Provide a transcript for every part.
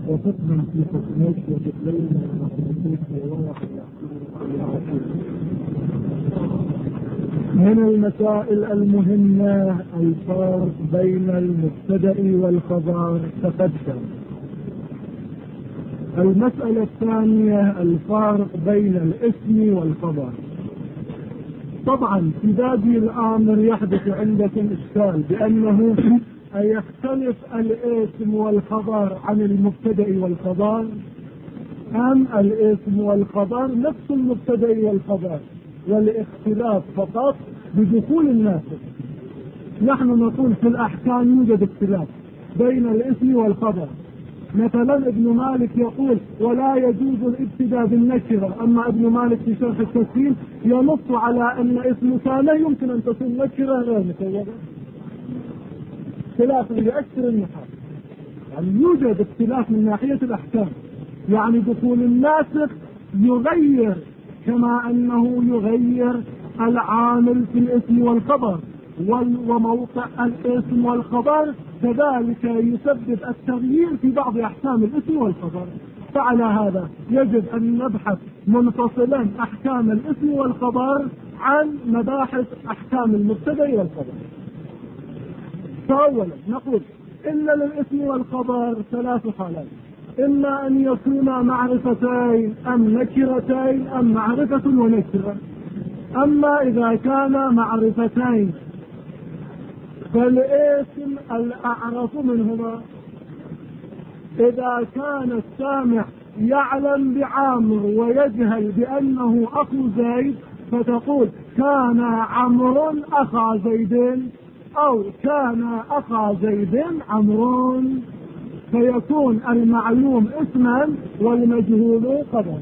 وفقنا في حكمك وتقلينا ومحبتك وواحد من المسائل المهمة الفرق بين المبتدأ والخبر تقدم. المسألة الثانية الفرق بين الاسم والخبر. طبعا في بادئ الامر يحدث عندكم اشكال بانه أيختلف الاسم والخبر عن المبتدأ والخبر ام الاسم والخبر نفس المبتدأ والخبر والاختلاف فقط بدخول الناسخ. نحن نقول في الاحكام يوجد اختلاف بين الاسم والخبر. مثلا ابن مالك يقول ولا يجوز الابتداء بالنكرة، اما ابن مالك في شرح التفسير ينص على ان اسم كان يمكن ان تكون نكرة غير مسوغة، اختلاف لأكثر النحاة. يعني يوجد اختلاف من ناحية الاحكام، يعني دخول الناسخ يغير كما انه يغير العامل في الاسم والخبر وموقع الاسم والخبر كذلك يسبب التغيير في بعض احكام الاسم والخبر. فعلى هذا يجب ان نبحث منفصلا احكام الاسم والخبر عن مباحث احكام المبتدأ والخبر. فاولا نقول ان للاسم والخبر ثلاث حالات، اما ان يكونا معرفتين ام نكرتين ام معرفة ونكرة. اما اذا كان معرفتين فالاسم الاعرف منهما. اذا كان السامع يعلم بعامر ويجهل بانه اخو زيد فتقول كان عمرو اخا زيد او كان اخا زيد عمرو، فيكون المعلوم اسما والمجهول خبرا.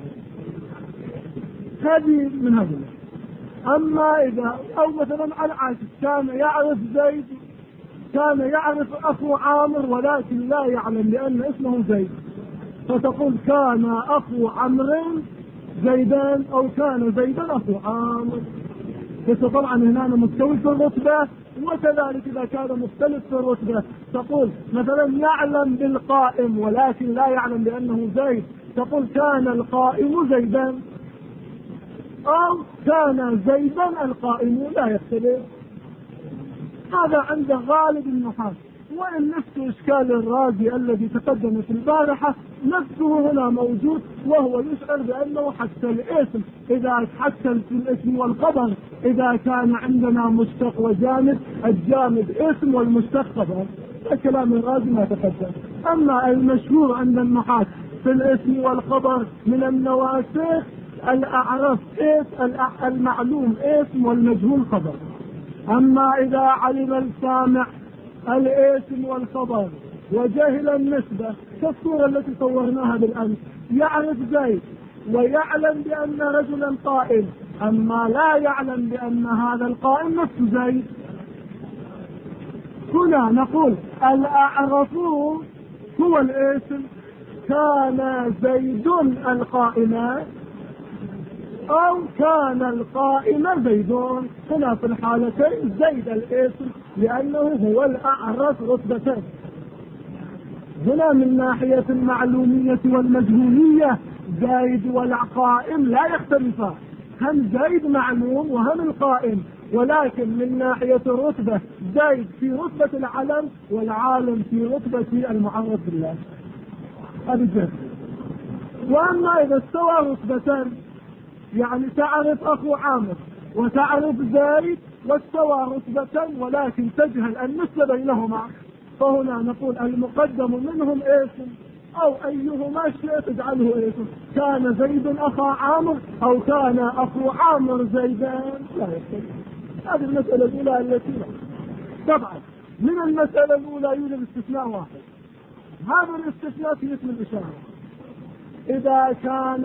هذه من هذه. اما اذا او مثلا العكس كان يعرف زيد كان يعرف اخو عامر ولكن لا يعلم لان اسمه زيد فتقول كان اخو عمرو زيدان او كان زيدان اخو عامر. بس طبعا هنا مستوي في الرتبه. وكذلك اذا كان مختلف في الرتبه تقول مثلا يعلم بالقائم ولكن لا يعلم بانه زيد تقول كان القائم زيدان او كان زيدا القائم لا يختلف. هذا عند غالب النحاة. وان نفس اشكال الرازي الذي تقدم في البارحة نفسه هنا موجود، وهو يشعر بانه حتى الاسم اذا حتى في الاسم والخبر اذا كان عندنا مشتق وجامد الجامد اسم والمشتق خبر. كلام الرازي ما تقدم. اما المشهور عند النحاة في الاسم والخبر من النواسخ الاعرف اسم المعلوم اسم والمجهول خبر. اما اذا علم السامع الاسم والخبر وجهل النسبة كالصورة التي صورناها بالامس، يعرف زيد ويعلم بان رجلا قائم اما لا يعلم بان هذا القائم نفس زيد، هنا نقول الاعرف هو الاسم كان زيد القائم او كان القائم زيدون. هنا في الحالتين زيد الاسم لانه هو الاعرف رتبة. هنا من ناحية المعلومية والمجهولية زيد والقائم لا يختلفان، هم زيد معلوم وهم القائم، ولكن من ناحية الرتبة زيد في رتبة العلم والعالم في رتبة المعرف بالله. هذه جهة. واما اذا استوى رتبتان يعني تعرف اخو عامر وتعرف زيد واستوى رتبة ولكن تجهل النسبة بينهما، فهنا نقول المقدم منهم اسم او ايهما شئت تجعله اسم. كان زيد اخا عامر او كان اخو عامر زيدان لا يختلف. هذه المسألة الاولى التي طبعا من المسألة الاولى يوجد استثناء واحد. هذا الاستثناء في اسم الاشارة. إذا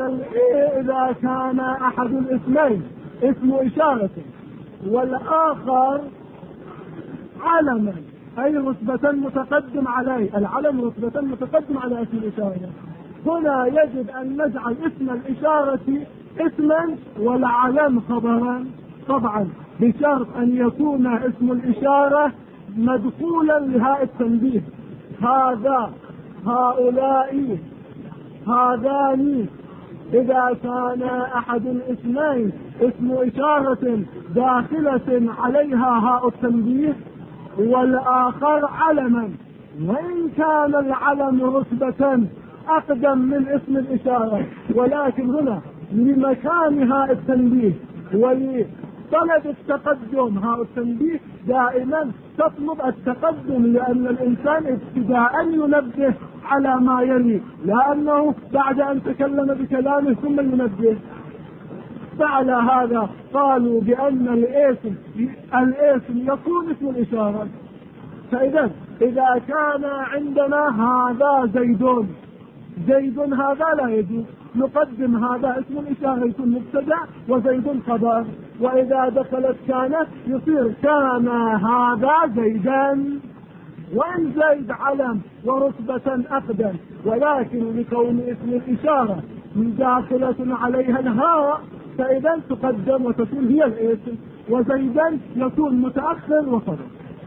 كان أحد الاسمين اسم إشارة والآخر علما أي رتبة متقدم عليه، العلم رتبة متقدم على اسم الإشارة، هنا يجب أن نجعل اسم الإشارة اسما والعلم خبرا، طبعا بشرط أن يكون اسم الإشارة مدخولا لهاء التنبيه. هذا هؤلاء هذان إذا كان أحد الاسمين اسم إشارة داخلة عليها هاء التنبيه والآخر علما، وإن كان العلم رتبة أقدم من اسم الإشارة، ولكن هنا لمكان هاء التنبيه ولطلب التقدم، هاء التنبيه دائما تطلب التقدم، لأن الإنسان ابتداء ينبه على ما يلي، لأنه بعد أن تكلم بكلامه ثم ينبه. فعلى هذا قالوا بأن الاسم يكون اسم الإشارة. فإذا كان عندنا هذا زيد هذا لا يجوز، نقدم هذا اسم الإشارة يكون مبتدأ وزيد خبر، وإذا دخلت كانت يصير كان هذا زيدا، وإن زيد علم ورتبة أقدم، ولكن لكون اسم الإشارة داخلة عليها الهاء فإذا تقدم وتكون هي الاسم، وزيدا يكون متأخر وخبر.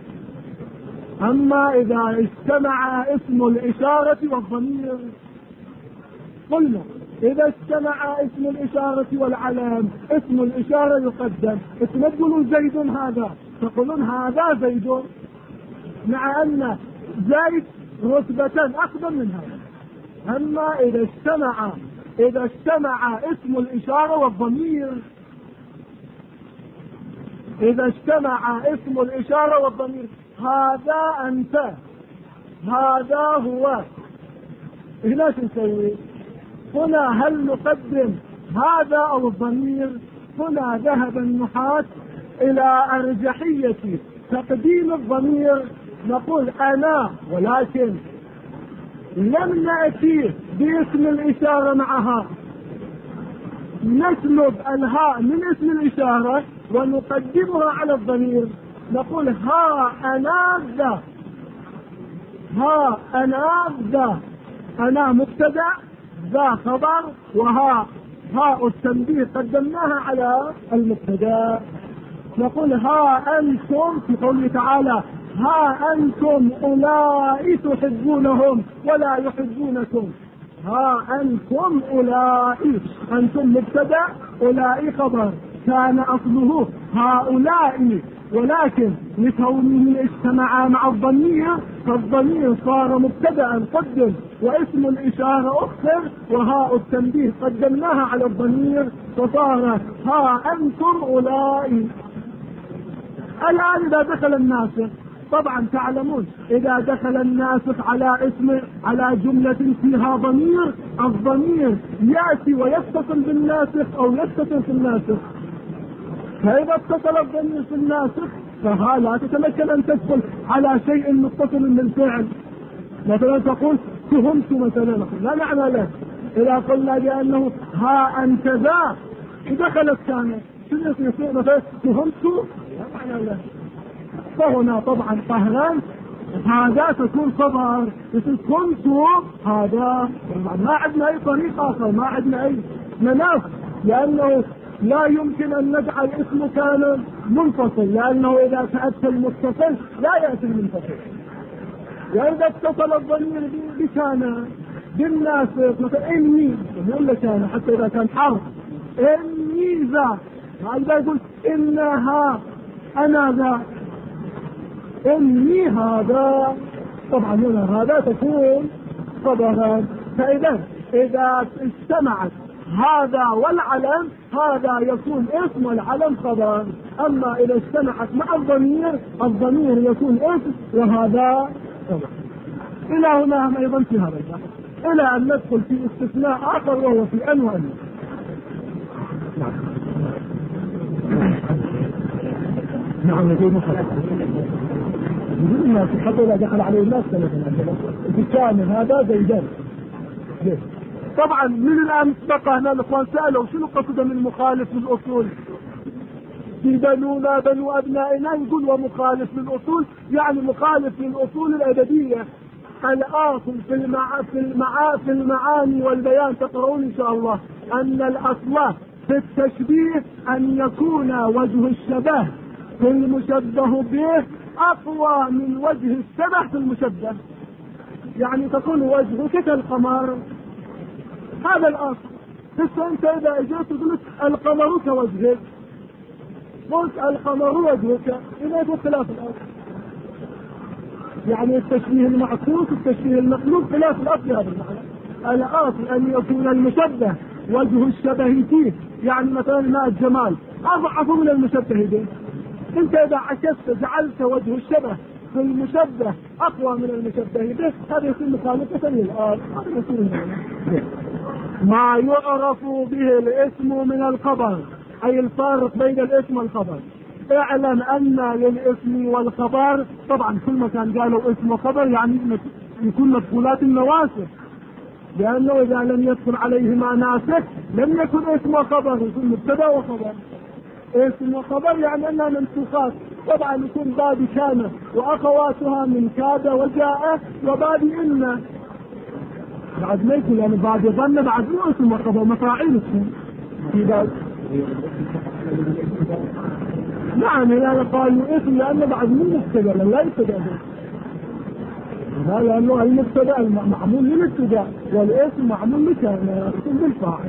أما إذا اجتمع اسم الإشارة والضمير، قلنا إذا اجتمع اسم الإشارة والعلم، اسم الإشارة يقدم، تقولون زيد هذا، تقولون هذا زيد، مع أن زيد رتبة أقدم من هذا. أما إذا اجتمع اسم الإشارة والضمير، إذا اجتمع اسم الإشارة والضمير، هذا أنت، هذا هو، هنا نسوي هنا؟ هل نقدم هذا أو الضمير؟ هنا ذهب النحاة إلى أرجحية تقديم الضمير، نقول أنا، ولكن لم نأتي باسم الإشارة معها، نسلب الهاء من اسم الإشارة ونقدمها على الضمير، نقول ها أنا ذا، ها أنا ذا، أنا مبتدأ، ذا خبر، هاء التنبيه قدمناها على المبتدأ. نقول ها أنتم في قوله تعالى ها أنتم أولئك تحبونهم ولا يحبونكم، ها أنتم أولئك، أنتم مبتدأ، أولئك خبر، كان أصله هؤلاء، ولكن لكونه اجتمع مع الضمير فالضمير صار مبتدأ قدم، واسم الإشارة أخر، وهاء التنبيه قدمناها على الضمير فصار ها أنتم أولئك. الآن إذا دخل الناسخ، طبعا تعلمون إذا دخل الناسخ على جملة فيها ضمير، الضمير يأتي ويتصل بالناسخ أو يتصل في الناسخ، فإذا اتصل الضمير في الناسخ فها لا تتمكن أن تدخل على شيء متصل بالفعل. مثلا تقول تهمت مثلا، لا معنى له. إذا قلنا بأنه ها أنت ذا دخلت كانت يصير مثلا تهمت، لا معنى له. فهنا طبعا قهران هذا تكون خبر، يصير كنت هذا، ما عندنا أي طريقة آخر، ما عندنا أي مناف، لأنه لا يمكن أن نجعل اسم كان منفصل، لأنه إذا تأتى المتصل لا يأتي المنفصل. وإذا اتصل الضمير بكان بالناسخ، مثلا إني يقول لك كان، حتى إذا كان حرف إني ذا، هذا يقول إنها أنا ذا، إني هذا، طبعا هنا هذا تكون خبرا. فإذا اجتمعت هذا والعلم، هذا يكون اسم والعلم خبر. أما إذا اجتمعت مع الضمير يكون اسم وهذا خبر. إلى هنا أيضا في هذا البحث، إلى أن ندخل في استثناء آخر وهو في أن وأن. نعم يقول مخلص يقول الناس حتى إذا دخل عليه الناس في كامل هذا زيدان. طبعا من الآن بقى هنا الأخوان سألوا شنو قصد من مخالف للأصول؟ في بنونا بنو أبنائنا، يقول ومخالف للأصول يعني مخالف للأصول الأدبية. الآصل في المعاني والبيان تقرؤون إن شاء الله أن الأصل في التشبيه أن يكون وجه الشبه في المشبه به أقوى من وجه الشبه في المشبه. يعني تكون وجهك كالقمر، هذا الأصل. بس أنت إذا أجيت قلت القمر كوجهك، قلت القمر وجهك، إذا يكون خلاف الأصل. يعني التشبيه المعكوس التشبيه المقلوب خلاف الأصل هذا المعنى. الأصل أن يكون المشبه وجه الشبه فيه، يعني مثلا ماء الجمال أضعف من المشبه به. أنت إذا عكست جعلت وجه الشبه في المشبه أقوى من المشبه به، هذا يكون مخالفة للأصل. ما يعرف به الاسم من الخبر، أي الفارق بين الاسم والخبر. اعلم أن للاسم والخبر، طبعا كل ما كان قالوا اسم وخبر يعني يكون مدخولات النواسخ، لأنه إذا لم يدخل عليهما ناسخ لم يكن اسم وخبر، يكون مبتدا وخبر. اسم وخبر يعني أنها منسوخات، طبعا يكون باب كان وأخواتها من كاد وجاء وباب إن، بعد ما يكون يعني بعد ظن بعد مو اسم وخبر، مفاعيل اسم في ذلك. نعم يعني قالوا اسم لأنه بعد من مبتدا لا يبتدا به، لأنه المبتدا معمول للابتداء والاسم معمول لكان يكون بالفاعل.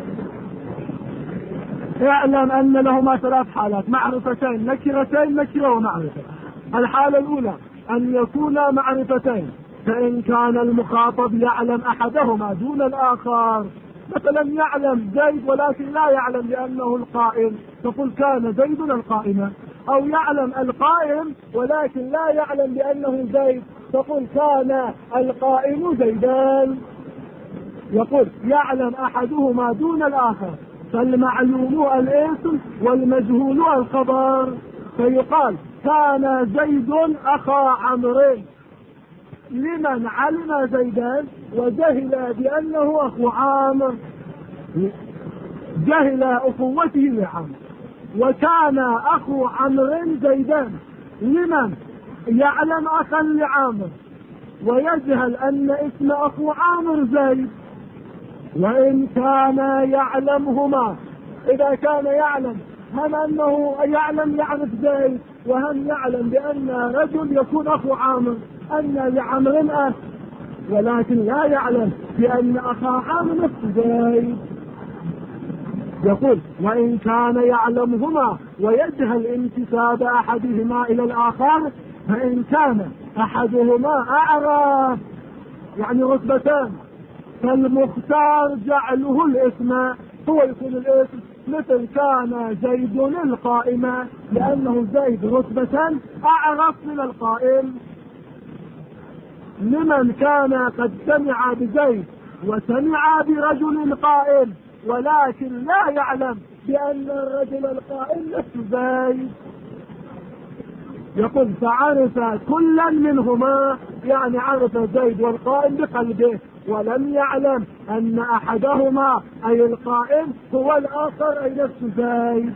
اعلم أن لهما ثلاث حالات: معرفتين، نكرتين، نكرة ومعرفة. الحالة الأولى أن يكونا معرفتين، فإن كان المخاطب يعلم أحدهما دون الآخر، مثلا يعلم زيد ولكن لا يعلم لأنه القائم، تقول كان زيد القائمة، أو يعلم القائم ولكن لا يعلم لأنه زيد، تقول كان القائم زيدان. يقول يعلم أحدهما دون الآخر، فالمعلوم الاسم والمجهول الخبر، فيقال كان زيد أخا عمرو لمن علم زيدان وجهل بأنه أخو عامر، جهل أخوته لعمر. وكان أخو عمرو زيدان لمن يعلم أخا لعامر ويجهل أن اسم أخو عامر زيد. وإن كان يعلمهما، إذا كان يعلم هم أنه يعلم يعرف زيد، وهم يعلم بأن رجل يكون أخو عامر، أن لعمر أخ، ولكن لا يعلم بأن أخا عامر نفس زيد. يقول وإن كان يعلمهما ويجهل انتساب أحدهما إلى الآخر، فإن كان أحدهما أعرف يعني رتبتان، فالمختار جعله الاسم، هو يكون الاسم، مثل كان زيد القائمة لأنه زيد رتبة أعرف من القائم. لمن كان قد سمع بزيد وسمع برجل قائم ولكن لا يعلم بأن الرجل القائم نفس زيد. يقول فعرف كلا منهما، يعني عرف زيد والقائم بقلبه، ولم يعلم أن أحدهما أي القائم هو الآخر أي نفس زيد.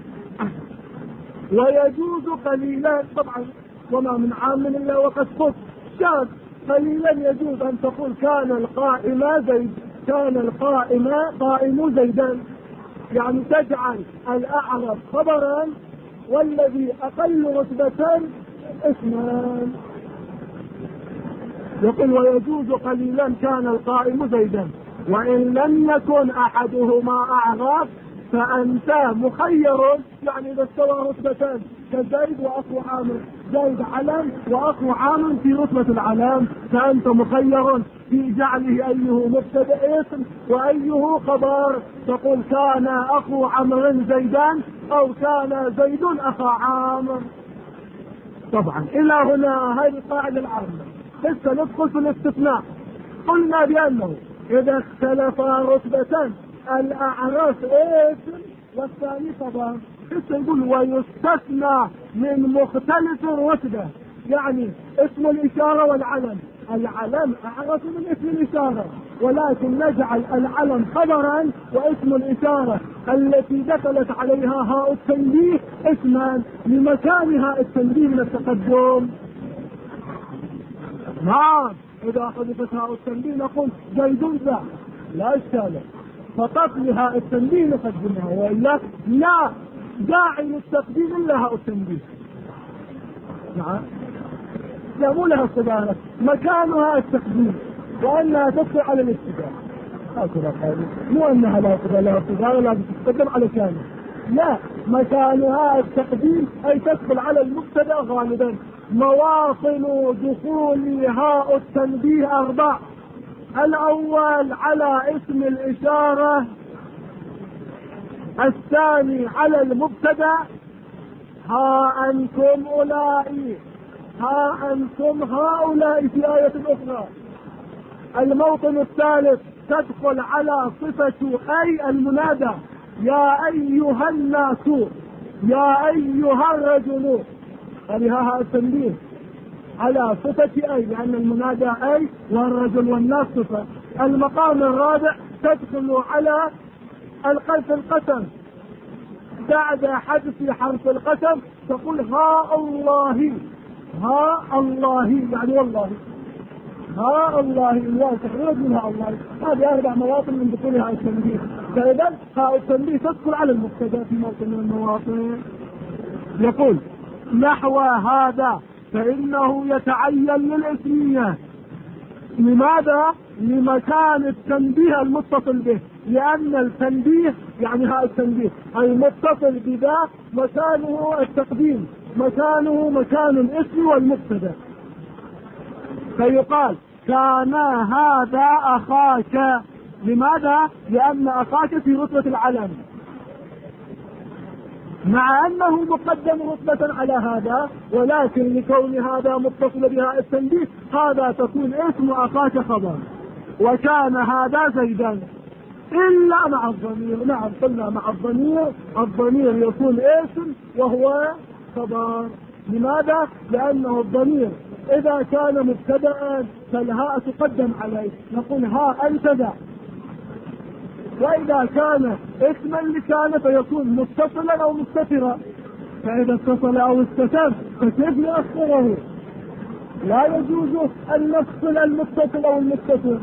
ويجوز قليلا، طبعا وما من عام إلا وقد خص، شاذ قليلا يجوز أن تقول كان القائم زيد، كان القائم قائم زيدا، يعني تجعل الأعرف خبرا والذي أقل رتبة اسمان. يقول ويجوز قليلا كان القائم زيدا، وإن لم يكن أحدهما أعرف فأنت مخير، يعني إذا استوى رتبتان كزيد وأخو عامر، زيد علم وأخو عامر في رتبة العلم، فأنت مخير في جعله أيه مبتدأ اسم وأيه خبر، تقول كان أخو عمرو زيدان أو كان زيد أخا عامر. طبعا إلى هنا هذه القاعدة العامة. لسه ندخل في الاستثناء. قلنا بأنه إذا اختلف رتبتان الأعراف اسم والثاني خبر، لسه نقول ويستثنى من مختلف رتبة، يعني اسم الإشارة والعلم، العلم أعرف من اسم الإشارة، ولكن نجعل العلم خبرا واسم الإشارة التي دخلت عليها هاء التنبيه اسما لمكان هاء التنبيه من التقدم. نعم إذا حذفت هاء التنبيه نقول زيد ذا، لا إشكال، فقط لهاء التنبيه نقدمها، وإلا لا داعي للتقديم إلا هاء التنبيه. نعم لا مو لها صدارة، مكانها التقديم، وأنها تدخل على الابتداء. مو أنها لا ابتداء ولا تتقدم على كامل، لا، مكانها التقديم أي تدخل على المبتدأ غالبا. مواطن دخول هاء التنبيه 4. الأول على اسم الإشارة، الثاني على المبتدأ ها أنتم أولئك، ها أنتم هؤلاء في آية أخرى. الموطن الثالث تدخل على صفة أي المنادى، يا أيها الناس، يا أيها الرجل، هذه ها التنبيه على صفة أي، لأن المنادى أي والرجل والناس صفة. المقام الرابع تدخل على القسم، بعد حذف حرف القسم تقول ها الله، ها الله يعني والله، ها الله الله تخرج منها الله. هذه 4 مواطن من دخولها التنبيه. فإذا ها التنبيه تدخل على المبتدأ في موطن من المواطن. يقول نحو هذا فإنه يتعين للاسمية. لماذا؟ لمكان التنبيه المتصل به، لأن التنبيه يعني ها التنبيه المتصل بذا مكانه التقديم، مكانه مكان الاسم والمبتدأ. فيقال كان هذا أخاك. لماذا؟ لأن أخاك في رتبة العلم، مع أنه مقدم رتبة على هذا، ولكن لكون هذا متصل بها التنبيه هذا تكون اسم أخاك خبر. وكان هذا زيدا إلا مع الضمير. نعم قلنا مع الضمير، الضمير يكون اسم وهو خبر. لماذا؟ لأنه الضمير إذا كان مبتدأ فالهاء تقدم عليه، نقول ها أنت ذا. وإذا كان اسما لكان فيكون متصلا أو مستترا، فإذا اتصل أو استتر فكيف نأخره؟ لا يجوز أن نفصل المتصل أو المستتر.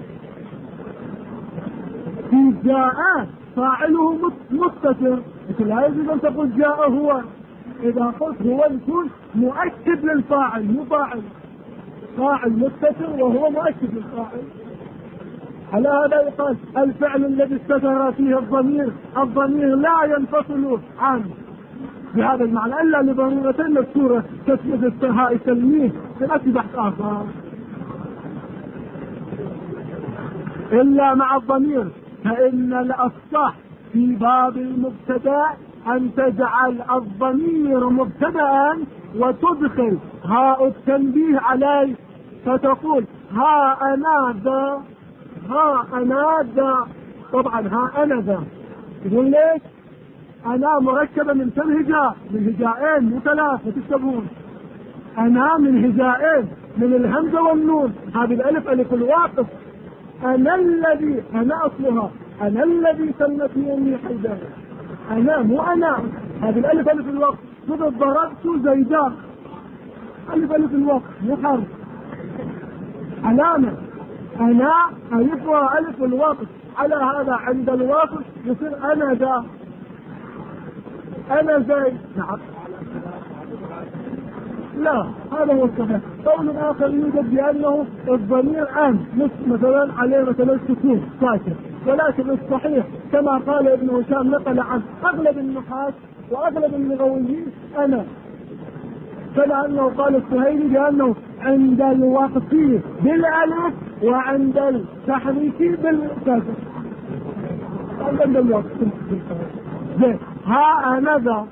في جاء فاعله مستتر، لا يجوز أن تقول جاء هو. إذا قلت هو يكون مؤكد للفاعل، مفاعل، فاعل مستتر وهو مؤكد للفاعل. على هذا يقال الفعل الذي استتر فيه الضمير، الضمير لا ينفصل عنه بهذا المعنى إلا لضرورة مذكورة تسمية الهاء التلميذ في بحث آخر. إلا مع الضمير، فإن الأصح في باب المبتدأ أن تجعل الضمير مبتدأ وتدخل هاء التنبيه عليه، فتقول ها أنا ذا، ها أنا ذا. طبعا ها أنا ذا يقول ليش؟ أنا مركبة من 3 هجاء، من هجائين مو 3 تكتبون. أنا من هجائين، من الهمزة والنون، هذه الألف ألف الواقف. أنا الذي، أنا أصلها أنا الذي سمتني أمي حيدان، أنا مو أنا، هذه الألف ألف الوقت. إذا ضربت زيدان، ألف ألف الوقت مو حرف، علامة. أنا ألف وألف الوقت، على هذا عند الوقت يصير أنا ذا، أنا زيد. نعم لا، هذا هو الصحيح. قول آخر يوجد بأنه الضمير مثلا عليه مثلا سكون ساكن، ولكن الصحيح كما قال ابن هشام نقل عن أغلب النحاة وأغلب اللغويين أنا، فلأنه قال السهيلي بأنه عند الوقف بالألف وعند التحريك بالكسر. عند الوقف زين. ها أنا ذا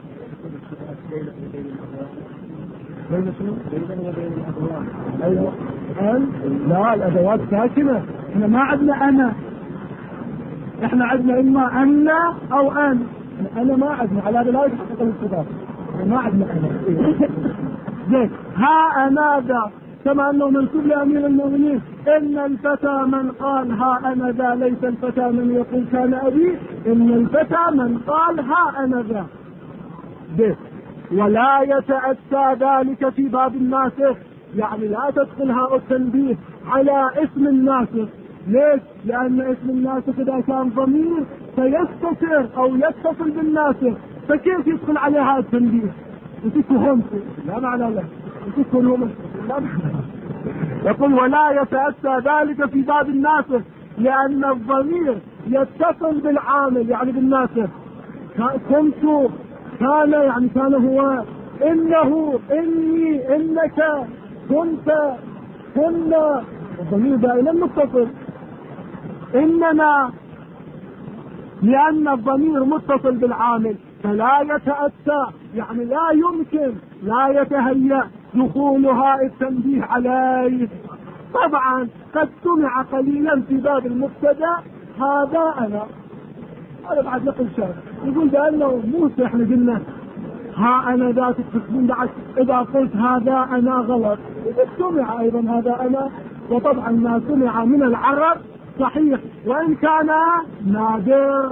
أيوة. لا، الأدوات ساكنة. إحنا ما عندنا أنا، إحنا عندنا إما أنا أو أن. أنا ما عندنا، على هذا لا يتحقق الاستضافة، ما عندنا أنا. زين. ها أنا ذا كما أنه منسوب لأمير المؤمنين إن الفتى من قال ها أنا ذا ليس الفتى من يقول كان أبي، إن الفتى من قال ها أنا ذا. زين. ولا يتأتى ذلك في باب الناسخ، يعني لا تدخل هاء التنبيه على اسم الناسخ. ليش؟ لأن اسم الناسخ إذا كان ضمير فيستتر أو يتصل بالناسخ، فكيف يدخل عليها التنبيه؟ وتكون لا معنى له، وتكون لا معنى. يقول ولا يتأتى ذلك في باب الناسخ لأن الضمير يتصل بالعامل يعني بالناسخ. كنت كان يعني كان هو، إنه إني إنك كنت كنا، الضمير دائما متصل. إننا لأن الضمير متصل بالعامل فلا يتأتى يعني لا يمكن لا يتهيأ دخولها التنبيه عليه. طبعا قد سمع قليلا في باب المبتدا هذا أنا، هذا بعد نقل شاذ يقول بأنه موسى احنا قلنا ها أنا ذات التسليم، بعد إذا قلت هذا أنا غلط. سمع أيضا هذا أنا، وطبعا ما سمع من العرب صحيح وإن كان نادر.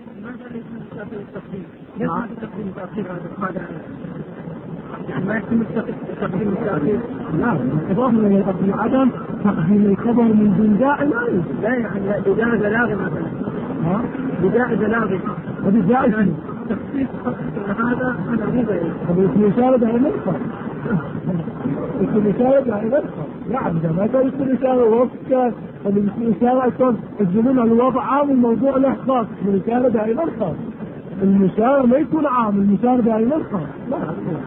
يعني ما يتم تقديم التأخير. لا إضافة إلى الأصل عدم تقديم الخبر من دون داعي لا يعني بداعي بلاغي مثلا. ها؟ بداعي بلاغي. هذا جائز. تخصيص هذا أنا مو بعيد. هذا اسم إشارة ده ينفع. اسم إشارة ده ينفع. نعم ده ما كان اسم إشارة وفق اسم إشارة أصلا الزمن الوضع عام الموضوع له خاص. اسم إشارة ده ينفع. المشار ما يكون عام، المشار دائما خاص.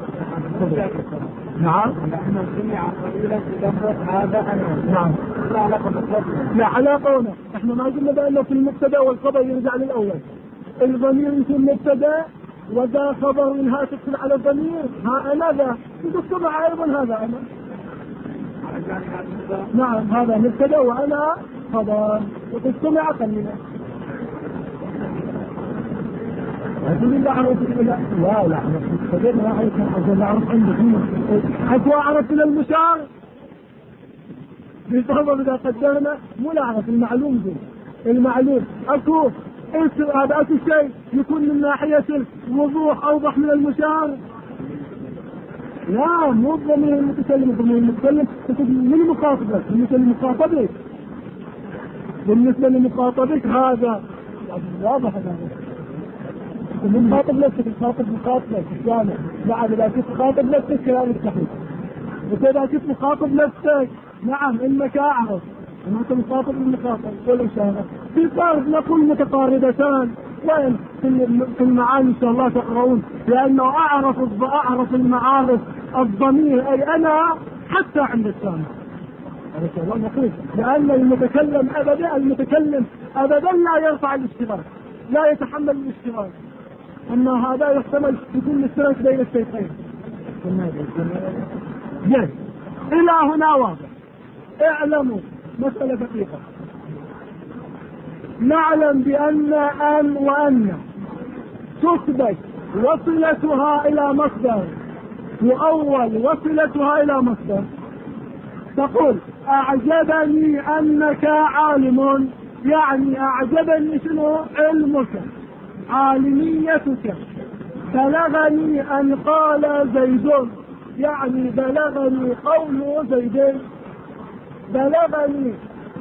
نعم. نحن سمع قليلا بلفظ هذا أنا. نعم. لا علاقة باللفظ. لا علاقة هنا. احنا ما قلنا بأنه في المبتدا والخبر يرجع للأول. الضمير يكون مبتدا وذا خبر منها تدخل على الضمير ها أنا ذا تسمع أيضا هذا أنا. نعم هذا مبتدا وأنا خبر وتسمع قليلا. لكن لا أعرف لا أعرف عندك حتى أعرف من المشار بالطبع إذا قدرنا مو لا أعرف المعلوم دي المعلوم أكو هذا أكو شيء يكون من ناحية الوضوح أوضح من المشار. لا مو من المتكلم من المخاطبة بالنسبة لمخاطبك هذا واضح هذا من خاطب نفسك الخاطب مخاطبك الجامع بعد إذا كنت خاطب نفسك كلامك صحيح. وإذا كنت مخاطب نفسك نعم إنك أعرف أنت مخاطب المخاطب كل إشارة في فرق نقول متقاربتان وين في المعاني إن شاء الله تقرؤون لأنه أعرف المعارف الضمير أي أنا حتى عند السامع. هذا شاء الله نقول لأن المتكلم أبدا لا يرفع الاشتراك لا يتحمل الاشتراك. أما هذا يحتمل يكون الاشتراك بين الشيخين. جيد إلى هنا واضح. اعلموا مسألة دقيقة. نعلم بأن أن وأن تثبت وصلتها إلى مصدر وأول وصلتها إلى مصدر. تقول أعجبني أنك عالم يعني أعجبني شنو علمك عالميتك. بلغني أن قال زيد يعني بلغني قول زيد. بلغني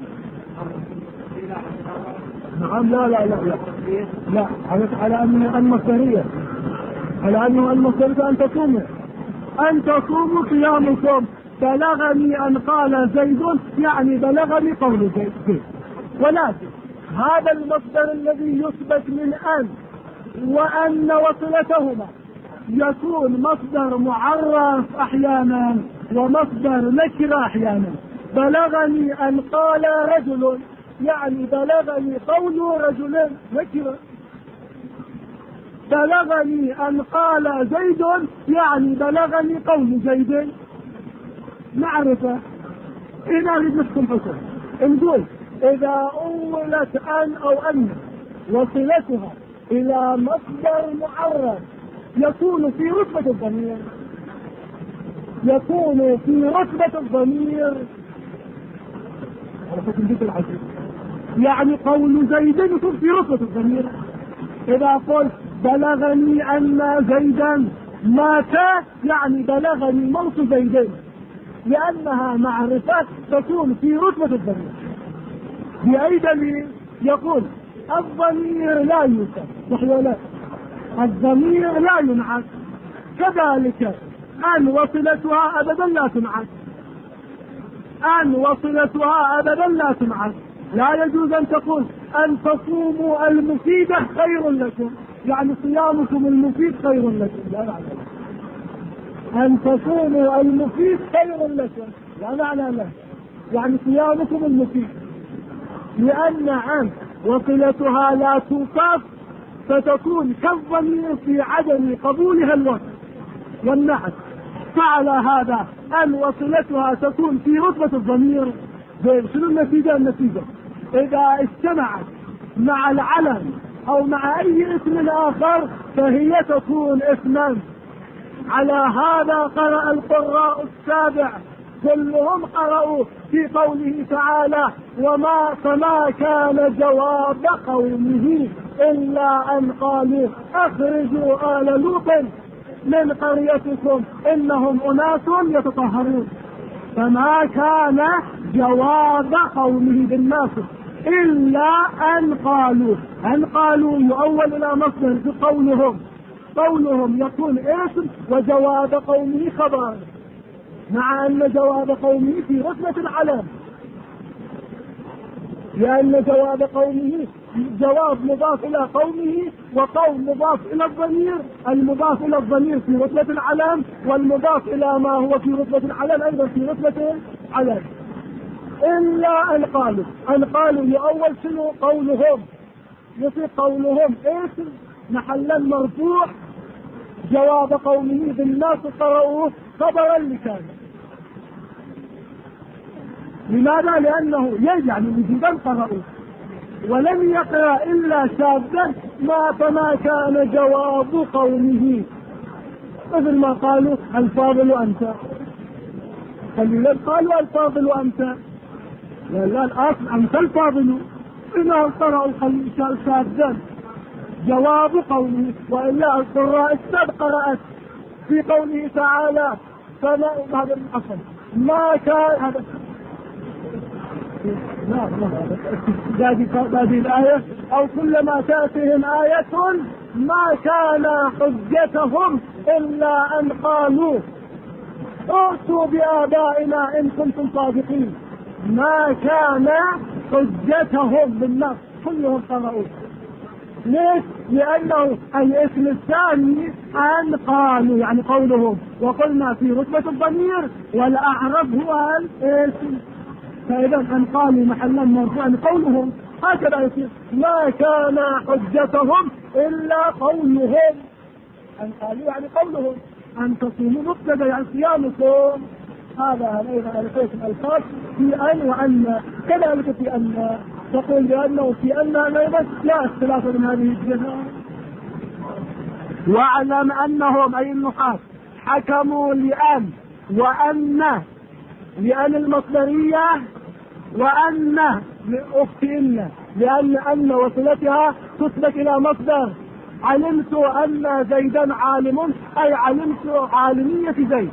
نعم لا على أنه المصدرية على أنه المصدرية أن تصوموا قيامكم. بلغني أن قال زيد يعني بلغني قول زيد. ولكن هذا المصدر الذي يثبت من أن وأن وصلتهما يكون مصدر معرف أحيانا ومصدر نكرة أحيانا. بلغني أن قال رجل يعني بلغني قول رجل نكرة. بلغني أن قال زيد يعني بلغني قول زيد معرفة. إذا نحكم حكم نقول إذا أولت أن أو أن وصلتها إلى مصدر معرف يكون في رتبة الضمير يعني قول زيد يكون في رتبة الضمير. إذا قلت بلغني أن زيدا مات يعني بلغني موت زيدين لأنها معرفة تكون في رتبة الضمير. بأي دليل؟ يقول الضمير لا يوصف وحيولا الضمير لا ينعت كذلك أن وصلتها أبدا لا تنعت. أن وصلتها أبدا لا تنعت. لا يجوز أن تقول أن تصوموا المفيدة خير لكم، يعني صيامكم المفيد خير لكم، لا معنى له. أن تصوموا المفيد خير لكم لا معنى له، يعني صيامكم المفيد، لأن أن وصلتها لا توصف فتكون كالضمير في عدم قبولها الوصف والنعت. فعلى هذا أن وصلتها تكون في رتبة الضمير. شنو النتيجة؟ النتيجة إذا اجتمعت مع العلم أو مع أي اسم آخر فهي تكون اسما. على هذا قرأ القراء السابع كلهم قرأوا في قوله تعالى فما كان جواب قومه إلا أن قالوا أخرجوا آل لوط من قريتكم إنهم أناس يتطهرون. فما كان جواب قومه بالناس إلا أن قالوا يؤول إلى مصدر في قولهم يكون اسم وجواب قومه خبر، مع أن جواب قومه في رتبة العلم، لأن جواب قومه جواب مضاف إلى قومه وقوم مضاف إلى الضمير، المضاف إلى الضمير في رتبة العلم والمضاف إلى ما هو في رتبة العلم أيضا في رتبة العلم. إلا أن قالوا يؤول شنو؟ قولهم، يصير قولهم اسم محلا مرفوع، جواب قومه بالناس قرأوه خبرا لكان. لماذا؟ لأنه يعني وجودا قرأوه ولم يقرأ إلا شاذا فما كان جواب قومه، مثل ما قالوا الفاضل أنت، قليلا قالوا الفاضل أنت، لا الأصل أنت الفاضل، إنهم قرأوا شاذا جواب قومه. وإلا القراء السابق قرأت في قوله تعالى فما هذا الأصل ما كان هذا هذه الآية أو كلما تأتيهم آية ما كان حجتهم إلا أن قالوا ائتوا بآبائنا إن كنتم صادقين. ما كان حجتهم بالنص كلهم قرأوا. ليش؟ لأنه الاسم الثاني أن قالوا يعني قولهم، وقلنا في رتبة الضمير والأعرب هو الاسم، فإذا أن قالوا محلا مرفوعا قولهم، هكذا يصير ما كان حجتهم إلا قولهم. أن قالوا يعني قولهم، أن تصوموا مبتدأ يعني صيامكم، هذا أيضا القسم الخاص في أن وأن، كذلك في أن تقول بأنه في أن أيضا لا اختلاف من هذه الجهة. واعلم أنهم أي النحاة حكموا لأن وأن، لأن المصدرية، وأن لأخت لأن وصلتها تثبت إلى مصدر. علمت أن زيدا عالم أي علمت عالمية زيد،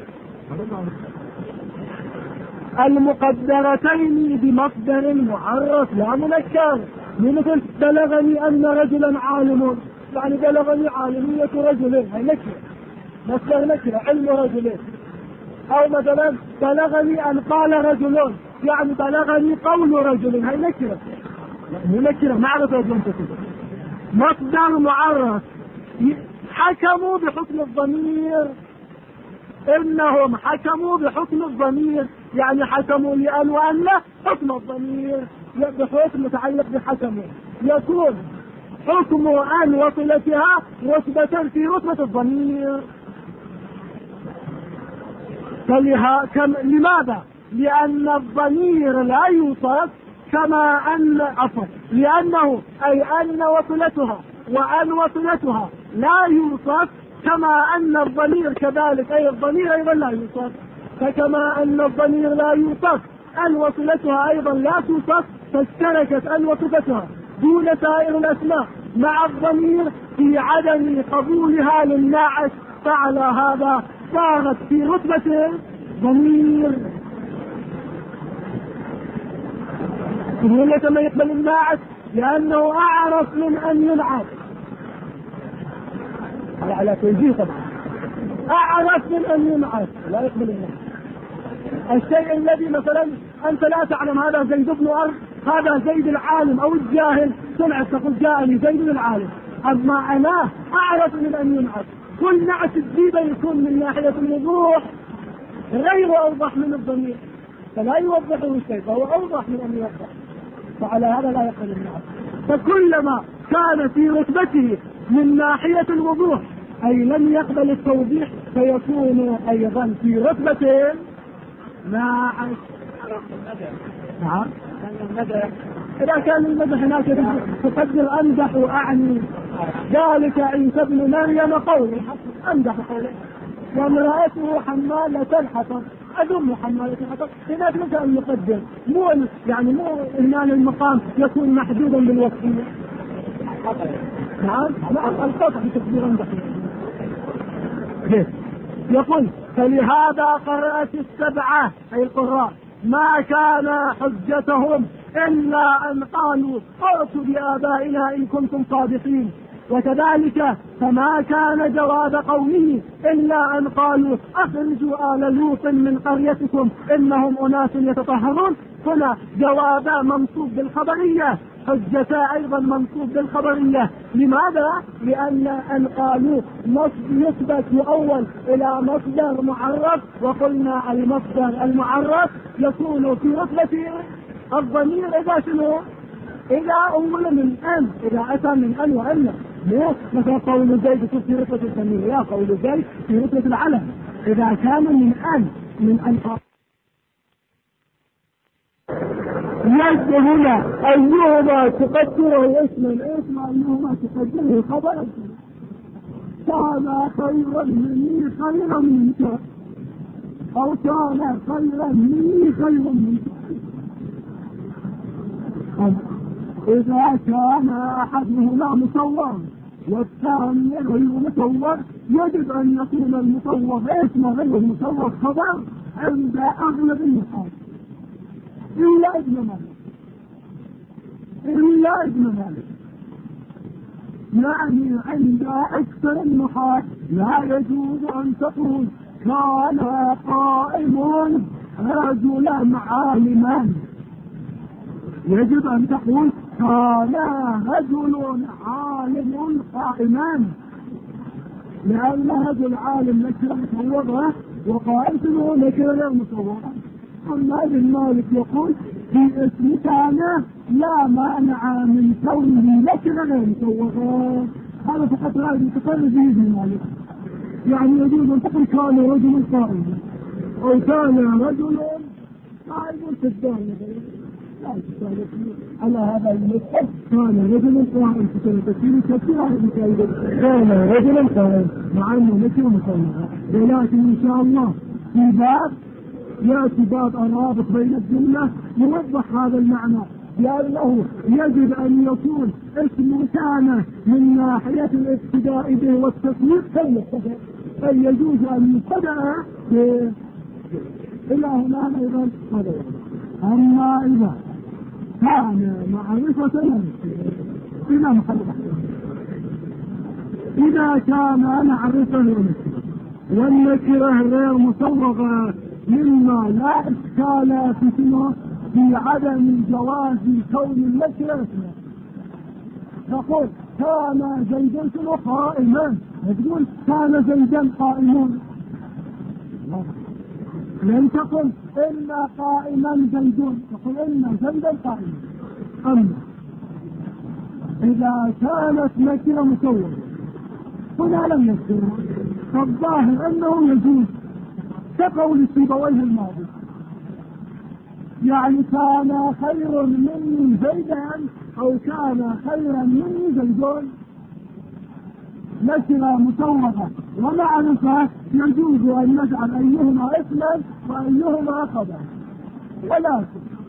المقدرتين بمصدر معرف لا منكر، مثل بلغني أن رجلا عالم، يعني بلغني عالمية رجل، هي نكرة، مصدر نكرة علم رجل. أو مثلا بلغني أن قال رجل، يعني بلغني قول رجل، هي نكرة، هي نكرة معرفة جنسة، مصدر معرف. حكموا بحكم الضمير، إنهم حكموا بحكم الضمير، يعني حكموا لأن وأن حكم الضمير بحكم متعلق بحكموا، يكون حكم أن وصلتها رتبة في رتبة الضمير. لماذا؟ لأن الضمير لا يوصف كما أن لأنه أي أن وصلتها وأن وصلتها لا يوصف كما أن الضمير كذلك، أي الضمير أيضا لا يوصف. فكما أن الضمير لا يوصف أن وصلتها أيضا لا توصف، فاشتركت أن وصفتها دون سائر الأسماء مع الضمير في عدم قبولها للناعش، فعلى هذا صارت في رتبة ضمير. ولا كما يقبل الناعش لأنه أعرف من أن ينعش على توجيه، طبعا أعرف من أن ينعش لا يقبل الناعش. الشيء الذي مثلا أنت لا تعلم هذا زيد بن أرض، هذا زيد العالم أو الجاهل، سمعت تقول جاءني زيد العالم. أما أنا أعرف من أن ينعت. كل نعت جديدة يكون من ناحية الوضوح غير أوضح من الضمير، فلا يوضحه شيء، فهو أوضح من أن يوضح، فعلى هذا لا يقبل النعت. فكلما كان في رتبته من ناحية الوضوح أي لم يقبل التوضيح، فيكون أيضا في رتبة ناعت. نعم. إذا كان المدح هناك تقدر أمدح وأعني ذلك عيسى بن مريم قوله، أمدح قوله، وامرأته حمالة الحطب، أذم حمالة الحطب. هناك مثل المقدر، مو يعني مو إهمال المقام يكون محدودا بالوصفية. نعم، لا القطع بتقدير أمدح. يقول فلهذا قرأت السبعة أي القراء ما كان حجتهم إلا أن قالوا ائتوا بآبائنا إن كنتم صادقين. وكذلك فما كان جواب قومه إلا أن قالوا أخرجوا آل لوط من قريتكم إنهم أناس يتطهرون. هنا جواب منصوب بالخبرية، حجة أيضا منصوب بالخبرية. لماذا؟ لأن أن قالوا يثبت يؤول إلى مصدر معرف، وقلنا المصدر المعرف يكون في رتبة الضمير إذا شنو؟ إذا أول من أن، إذا أتى من أن وأن. مثلا قول زيد في رتبة الضمير، لا قول زيد في رتبة العلم إذا كان من أن يجب هنا أيهما تقدره اسما أيهما تقدره خبرا. كان خيرا مني خيرا منك، أو كان خيرا مني خيرا منك. إذا كان أحدهما مصور والثاني غير مصور، يجب أن يكون المصور اسم غير المصور خبر عند أغلب النحاة إلا ابن مالك. يعني عند أكثر النحاة لا يجوز أن تقول كان قائم رجلا عالما، يجب أن تقول كان رجل عالم قائما، لأن هذا العالم نكرة مصورة وقائمته نكرة مصورة. أما ابن مالك يقول في اسم كان لا مانع من كونه نكرة غير مصورة. هذا فقط لا يتقرر به ابن مالك. يعني يجوز أن تقول كان رجل قائم أو كان رجل قائم في الدار على هذا المذهب. كان رجل قائم في تفسير كثير كان رجل قائم مع انه نكره مصورة. ولكن ان شاء الله في باب ياتي باب الرابط بين الجمله يوضح هذا المعنى، لانه يجب ان يكون اسم كان من ناحيه الابتداء به والتصوير كالمبتدا، اي يجوز ان يبتدا الى هنا ايضا. اما اذا كان معرفة إلى محل إذا كان معرفة والنكرة غير مصوغة مما لا إشكال في عدم جواز كون النكرة. تقول كان زيدا قائما، تقول كان زيدا قائمون، لن تقل إلا قائما زيدون، تقول إلا زيدا قائما. أما إذا كانت نكرة مصورة هنا لم يذكرها، فالظاهر أنه يجوز كقول سيبويه الماضي، يعني كان خير مني زيدا أو كان خيرا مني زيدون، نكرة مصورة ومعرفة يجوز أن نجعل أيهما اسما وأيهما خبرا. ولكن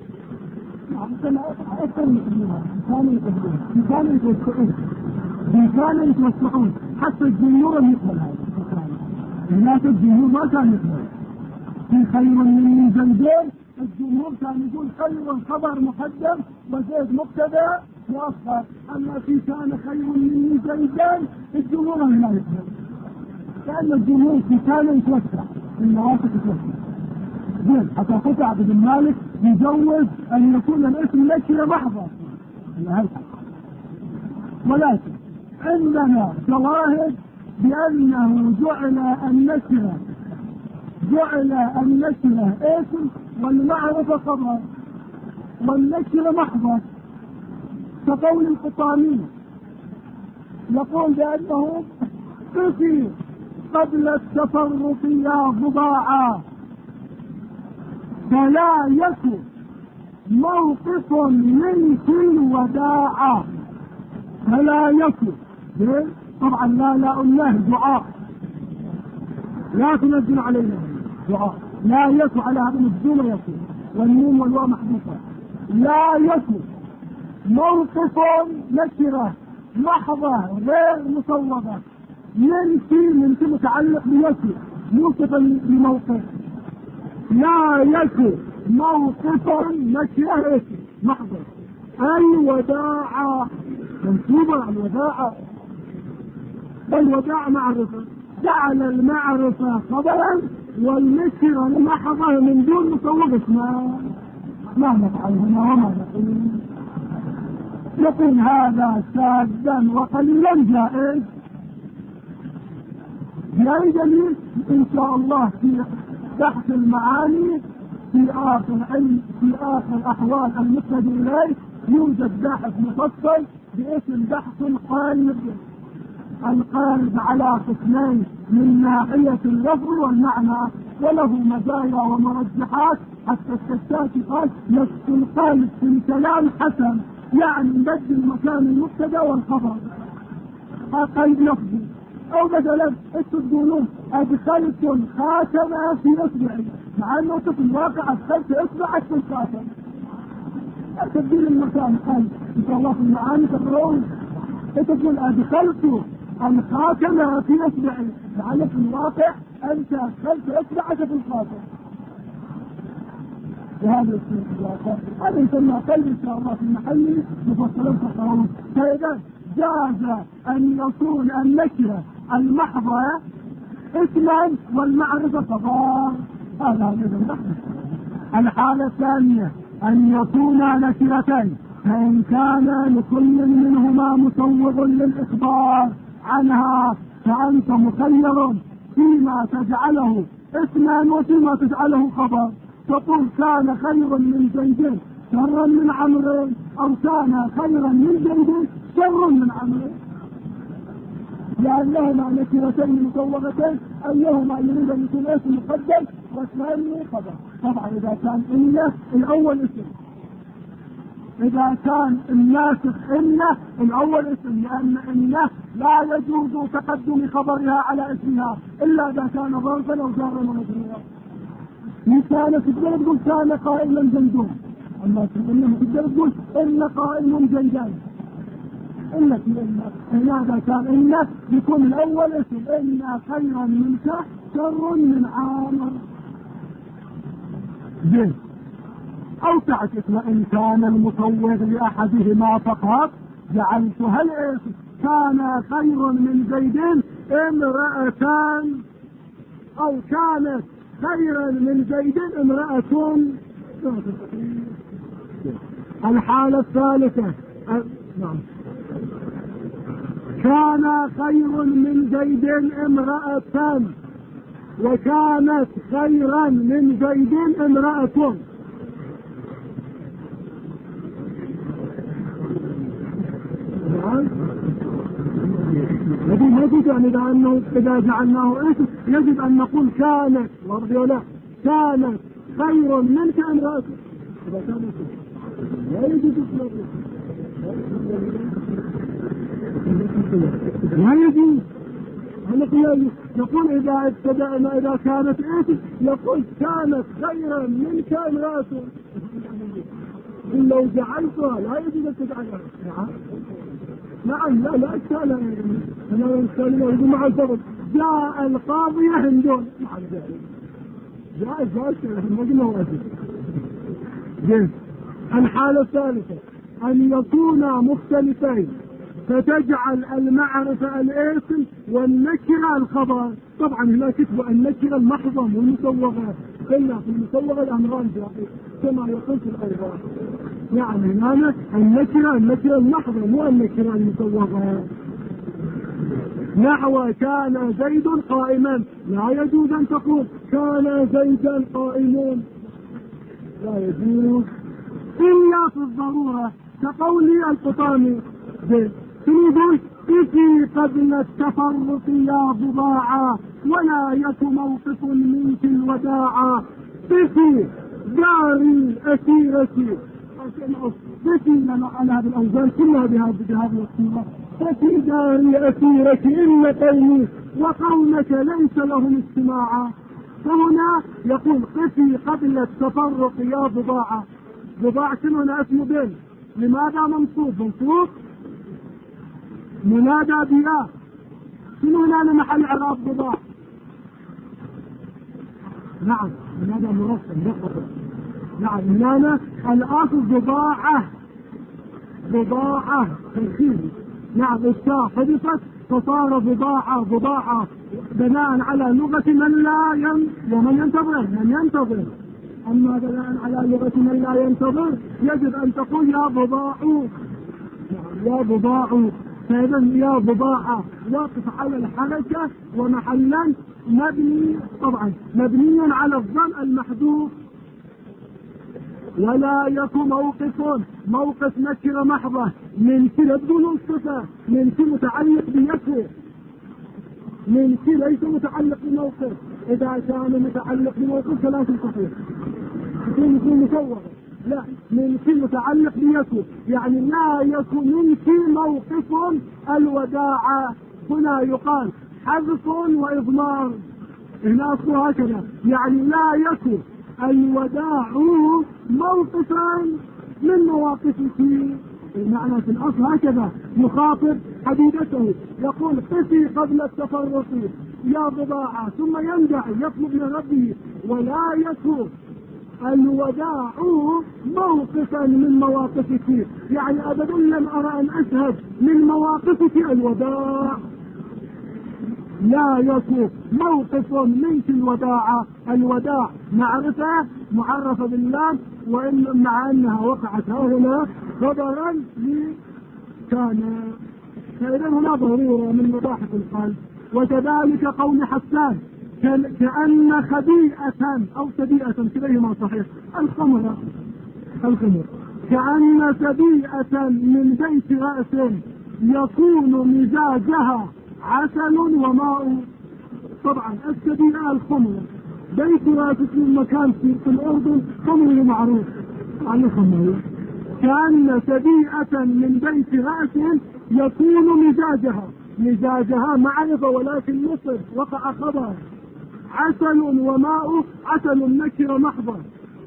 كانوا يتوسعون حتى الجمهور يقبل هذا. هناك الجمهور ما كان يقبل في خير من زيدين، الجمهور كان يقول خير خبر مقدم وزيد مبتدا مؤخر. اما في كان خير من زيدين الجمهور لا يقبل، لان الجمهور في كان يتوسع، النواسط يتوسع. زين حتى قطع بن مالك يجوز ان يكون الاسم نكره محضه، ولكن عندنا شواهد بانه جعل النكره اسم والمعرفه خبر والنكره محضه، كقول القطامي يقول بانه قفي قبل التفرق يا ضباعا فلا يكن موقف منك الوداع. فلا يكن طبعا لا الله دعاء لا تنزل علينا دعاء، لا يكن على هذا المجزوم يكون والنون والواو محذوفه. لا يكن موقف نكره محضه غير مصوبه من متعلق بيكن موصفا بموقف. لا يكن موقفا نكره محضه الوداع منصوبه على الوداع معرفه، جعل المعرفه خبرا والنكره محضه من دون مصوبه. ما نفعل هنا وما نقول هذا شاذا وقليلا جائز. يعني دليل ان شاء الله في بحث المعاني في اخر احوال المسند اليه يوجد باحث مفصل باسم بحث القالب على قسمين من ناحيه اللفظ والمعنى، وله مزايا ومرجحات حتى الشتاتي قال نفس القالب في الكلام حسن، يعني نبدل مكان المبتدا والخبر قلب لفظي. او مثلا تقولون ادخلت الخاتم في اصبعي، مع انه في الواقع ادخلت اصبعك في الخاتم. تبديل المكان قال ان شاء الله في المعاني تقرون تقول ادخلت الخاتم في اصبعي، مع انه في الواقع انت ادخلت اصبعك في الخاتم. وهذا هذا يسمى قلب ان شاء الله في المحل مفصلا تقرون. فاذا جاز ان يكون النكره المحضه اسما والمعرفه خبر، هذا ايضا. الحاله الثانيه ان يكونا نكرتين، فان كان لكل منهما مسوغ للاخبار عنها فانت مخير فيما تجعله اسما وفيما تجعله خبر. تقول كان خيرا من زيد شرا من عمرو، او كان خيرا من زيد شر من عمرو، لانهما نكرتين مسوغتين ايهما يريد ان يكون اسم مقدم والثاني خبر. طبعا اذا كان انه الاول اسم، اذا كان الناسخ انه الاول اسم، لان انه لا يجوز تقدم خبرها على اسمها الا اذا كان ظرفا او جارا ومجرورا. مثال تقدر تقول كان قائلا زيدون، اما تقدر تقول ان قائم زيدان. إنك هذا كان إنك يكون الأول اسم إن خيرا منك شر من عامر زين، أو تعكس وإن كان المصوغ لأحدهما فقط جعلتها الاسم كان خير من زيد امرأتان، أو كانت خيرا من زيد امرأة. الحالة الثالثة نعم كان خير من زيد امرأة وكانت خيرا من زيد امرأة. نقول ما يعني لأنه إذا جعلناه اسم يجب أن نقول كانت ولا كانت خير منك امرأة. إذا كانت لا يجب لا يجوز. نقول إذا ابتدأنا إذا كانت اسم يقول كانت خيرا منك امرأة. لو جعلتها لا يجوز أن تجعلها. نعم لا أشكال. أنا أشكال مع الفرق. جاء القاضي هندون جاء جاء الحالة الثالثة أن يكونا مختلفين فتجعل المعرفة الاسم والنكرة الخبر. طبعا هنا كتب النكرة المحضة والمسوغة، إلا في المصوغة الأمران جائز كما يقول في الأيضان. يعني هنا النكرة المحضة مو النكرة المصوغة. نحو كان زيد قائما، لا يجوز أن تقول كان زيدا قائمون، لا يجوز إلا في الضرورة، كقول القطامي تريد إفي قبل التفرق يا بضاعة ولا يك موقف منك الوداعة. إفي داري أسيرتي إفي لنا على هذه الأوزان كلها بهذه الصورة. إفي داري أسيرتي إن قومي وقومك ليس لهم استماعا. فهنا يقول إفي قبل التفرق يا بضاعة. بضاعة هنا اسم بين، لماذا منصوب منادى بيا، شنو هنا محل اعراب بضاعة؟ نعم منادى مرسم. نعم هنا الاصل بضاعة تركيب. نعم الشاء حدثت فصار بضاعة بناء على لغة من ينتظر. أما بناء على لغة من لا ينتظر يجب أن تقول يا بضاع. فإذا يا بضاعة واقف على الحركة ومحلا مبني، طبعا مبني على الضم المحذوف. ولا يكون موقف نكرة محضة من كلا بدون الصفة، من كلا متعلق بيكو، من كلا ليس متعلق بموقف. إذا كان متعلق بموقف فلا تنصحيه يكون مصور، لا من كل متعلق بيكو، يعني لا يكون من كل موقف الوداع. هنا يقال حذف وإضمار، هنا أصله هكذا، يعني لا يكون الوداع موقفا من مواقفه. المعنى في الأصل هكذا، يخاطب حديدته يقول قفي قبل التفرق يا بضاعة، ثم يندع يطلب من ربه. ولا يكون الوداع موقفا من مواقفك، يعني أبدا لم أرى أن أشهد من مواقفك الوداع. لا يكون موقف منك الوداع معرفة معرفة بالله، وإن مع أنها وقعت هنا خبرا كان. فإذا هنا ضرورة من مباحث القلب. وكذلك قول حسان كأن خبيئة أو سبيئة كليهما صحيح، الخمر كأن سبيئة من بيت رأس يكون مزاجها عسل وماء. طبعا السبيئة الخمر، بيت رأس في المكان في الأردن خمر معروف عن الخمر. كأن سبيئة من بيت رأس يكون مزاجها معرفة، ولكن مصر وقع خبر عسل وماء. عسل نكرة محضة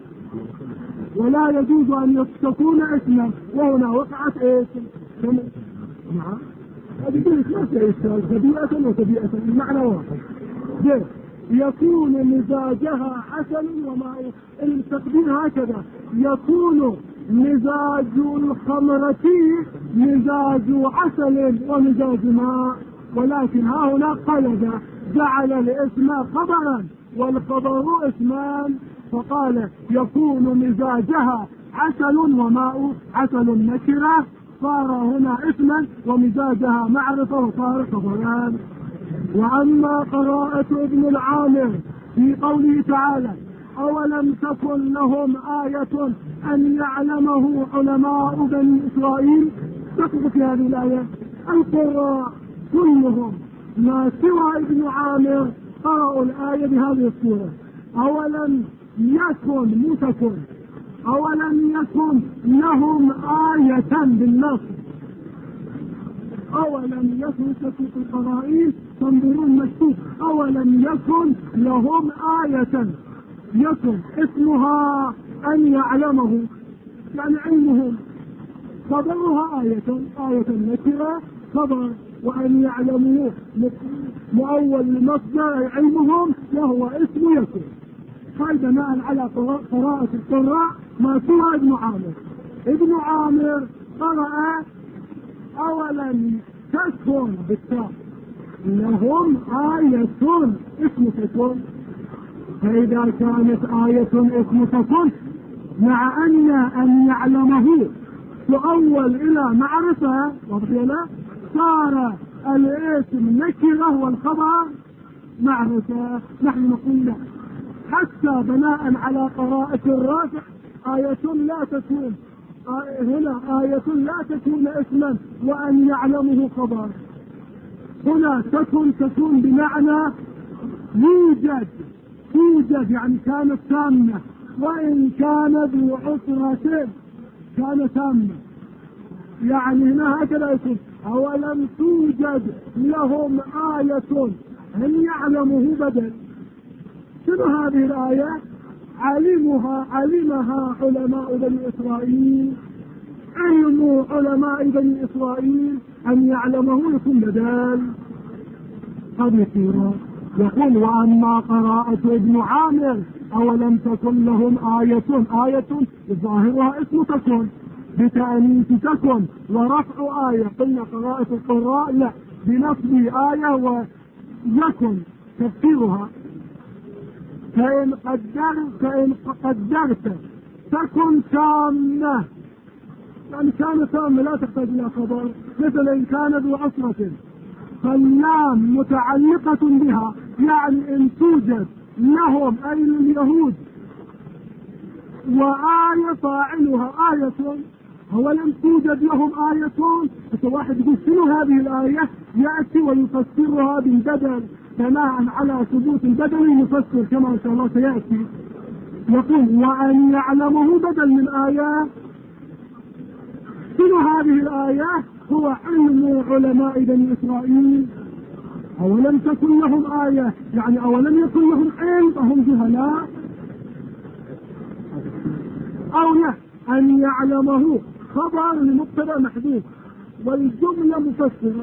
ولا يجوز أن تكون اسما، وهنا وقعت ايش؟ نعم هذه كلمة سبيئة وسبيئة المعنى واحد. يكون مزاجها عسل وماء، التقدير هكذا، يكون مزاج الخمرة مزاج عسل ومزاج ماء. ولكن ها هنا قلد، جعل الاسم خبرا والخبر اسمان، فقال يكون مزاجها عسل وماء. عسل نكرة صار هنا اسما، ومزاجها معرفة وصار خبران. وأما قراءة ابن العامر في قوله تعالى أولم تكن لهم آية أن يعلمه علماء بني إسرائيل، تقف في هذه الآية القراء كلهم ما سوى ابن عامر قرأوا الآية بهذه الصورة. أولم يكن لهم آية بالنص. أولم يكن في القرائن تنظرون مكتوب أولم يكن لهم آية، يكن اسمها أن يعلمه، يعني علمهم، خبرها آية نكرة خبر، وأن يعلموه مؤول المصدر علمهم وهو اسم يكن. قال بناء على قراءة القراء ما سوى ابن عامر قرأ أولم تكن بالتاء لهم آية، اسم تكن فإذا كانت آية اسم تكن مع أن يعلمه تؤول إلى معرفة وبطيلة صار الاسم نكرة والخبر معرفة. نحن نقول لا، حتى بناء على قراءة الرافع آية لا تكون هنا آية لا تكون اسما وأن يعلمه خبر. هنا تكون بمعنى يوجد يعني كانت تامة، وإن كان ذو عسرة كان تامة. يعني هنا هكذا يكون أولم توجد لهم آية أن يعلمه بدل. شنو هذه الآية؟ علمها علماء بني إسرائيل، علم علماء بني إسرائيل أن يعلمه يكون بدل. قد يصير يقول وأما قراءة ابن عامر أولم تكن لهم آية ظاهرها اسم تكن بتأنيث تكن ورفع آية. قلنا قراءة القراء لا، بنصب آية ويكن تفسيرها. فإن قدرت تكن تامة، يعني كانت تامة لا تحتاج إلى خبر. مثل إن كان ذو عسرة فاللام متعلقة بها، يعني إن توجد لهم أي اليهود وآية فاعلها آية، هو لم توجد لهم آية. فواحد يقول شنو هذه الآية؟ يأتي ويفسرها بالبدل بناء على ثبوت البدل يفسر كما إن شاء الله سيأتي. يقول وأن يعلمه بدل من آية. شنو هذه الآية؟ هو علم علماء بني إسرائيل. أولم تكن لهم آية يعني أولم يكن لهم علم فهم جهلاء، أو لا أن يعلمه خبر لمبتدأ محذوف والجملة مفسرة.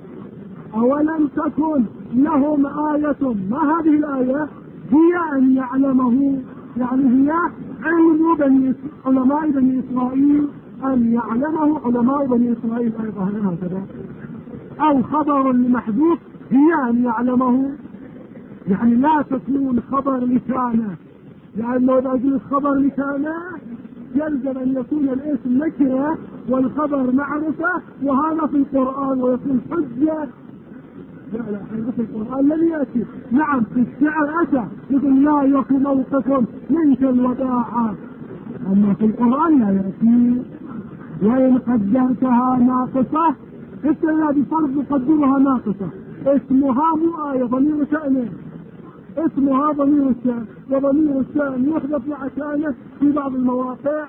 أولم تكن لهم آية، ما هذه الآية؟ هي أن يعلمه، يعني هي علم علماء بني إسرائيل، أن يعلمه علماء بني إسرائيل أيضا هكذا. أو خبر لمحذوف هي أن يعلمه، يعني لا تكون خبر لكانه، لأنه إذا قلت خبر لكانه يلزم أن يكون الاسم نكرة والخبر معرفة، وهذا في القرآن ويكون حجة. لا في القرآن لم يأتي. نعم في الشعر أتى يقول لا يكن موقف منك الوداع، أما في القرآن لا يأتي. وإن قدرتها ناقصة إلا بفرض قدرها ناقصة، اسمها مو آية ضمير شأنه، اسمها ضمير الشأن، وضمير الشأن يحذف مع شأنه في بعض المواقع.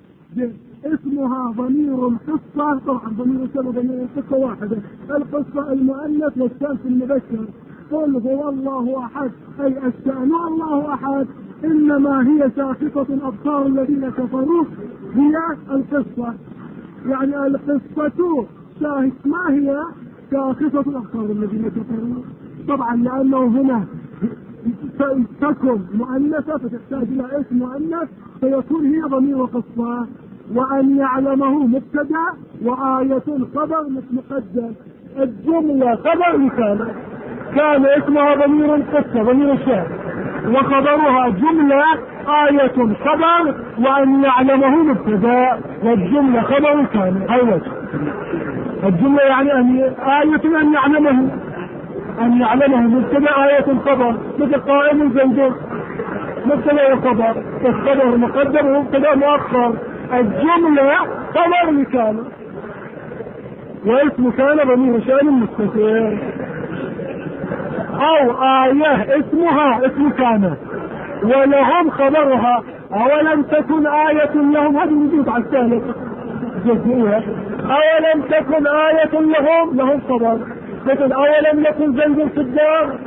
اسمها ضمير القصة، طبعا ضمير الشأن وضمير القصة واحدة، القصة المؤنث والشأن المذكر. قل هو الله أحد أي الشأن الله أحد، إنما هي شاخصة أبصار الذين كفروا، هي القصة. يعني القصة شاهد، ما هي شاخصة أبصار الذين كفروا. طبعا لأنه هنا تكن مؤنثة فتحتاج إلى اسم مؤنث فيكون هي ضمير قصة. وأن يعلمه مبتدأ وآية خبر مقدم. الجملة خبر كان اسمها ضمير القصة ضمير الشأن، وخبرها جملة آية خبر، وأن يعلمه مبتدأ والجملة خبر كان. أيوة الجملة يعني آية أن يعلمه مبتدأ آية خبر، مثل قائم زيد مبتدأ وخبر، الخبر مقدم ومبتدأ مؤخر. الجملة خبر لكان، واسم كان ضمير شأن مستتر. أو آية اسمها اسم كان ولهم خبرها. أولم تكن آية لهم، هذه موجود على الثالث جزئية. أولم تكن آية لهم خبر، مثل أولم يكن زيد في الدار.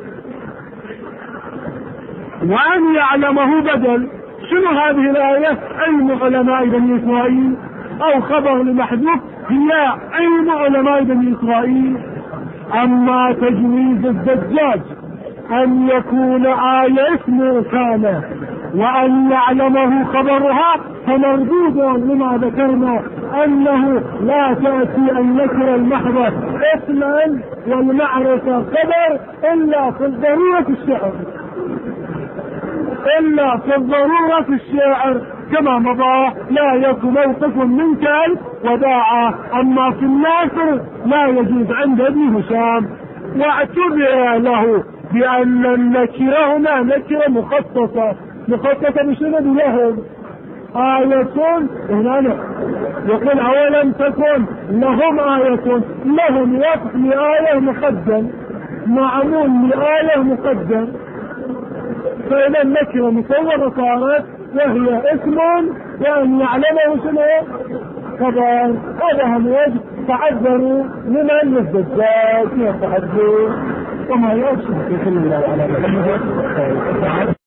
وأن يعلمه بدل. شنو هذه الآية؟ علم علماء بني إسرائيل، أو خبر لمحذوف هي علم علماء بني إسرائيل. أما تجويز الدجاج أن يكون آية اسمه كان وأن يعلمه خبرها فمردود لما ذكرنا أنه لا تأتي النكرة المحضة اسما والمعرفة خبر إلا في ضرورة الشعر. إلا في الضرورة في الشاعر كما مضى لا يكون موقف منك وداعا. أما في الناصر لا يجوز عند ابن هشام. واعتبر له بأن النكرة هنا نكرة مخصصة بشنو لهم آية هنا يقول أولم تكن لهم آية، لهم وقت لآية مقدم معمول لآية مقدم، فإذا النكرة مصورة صارت وهي اسم وأن يعلمه شنو خبر. هذا هم وجه تعذروا لمن الدجاج يتحدث وما يشبه في الله على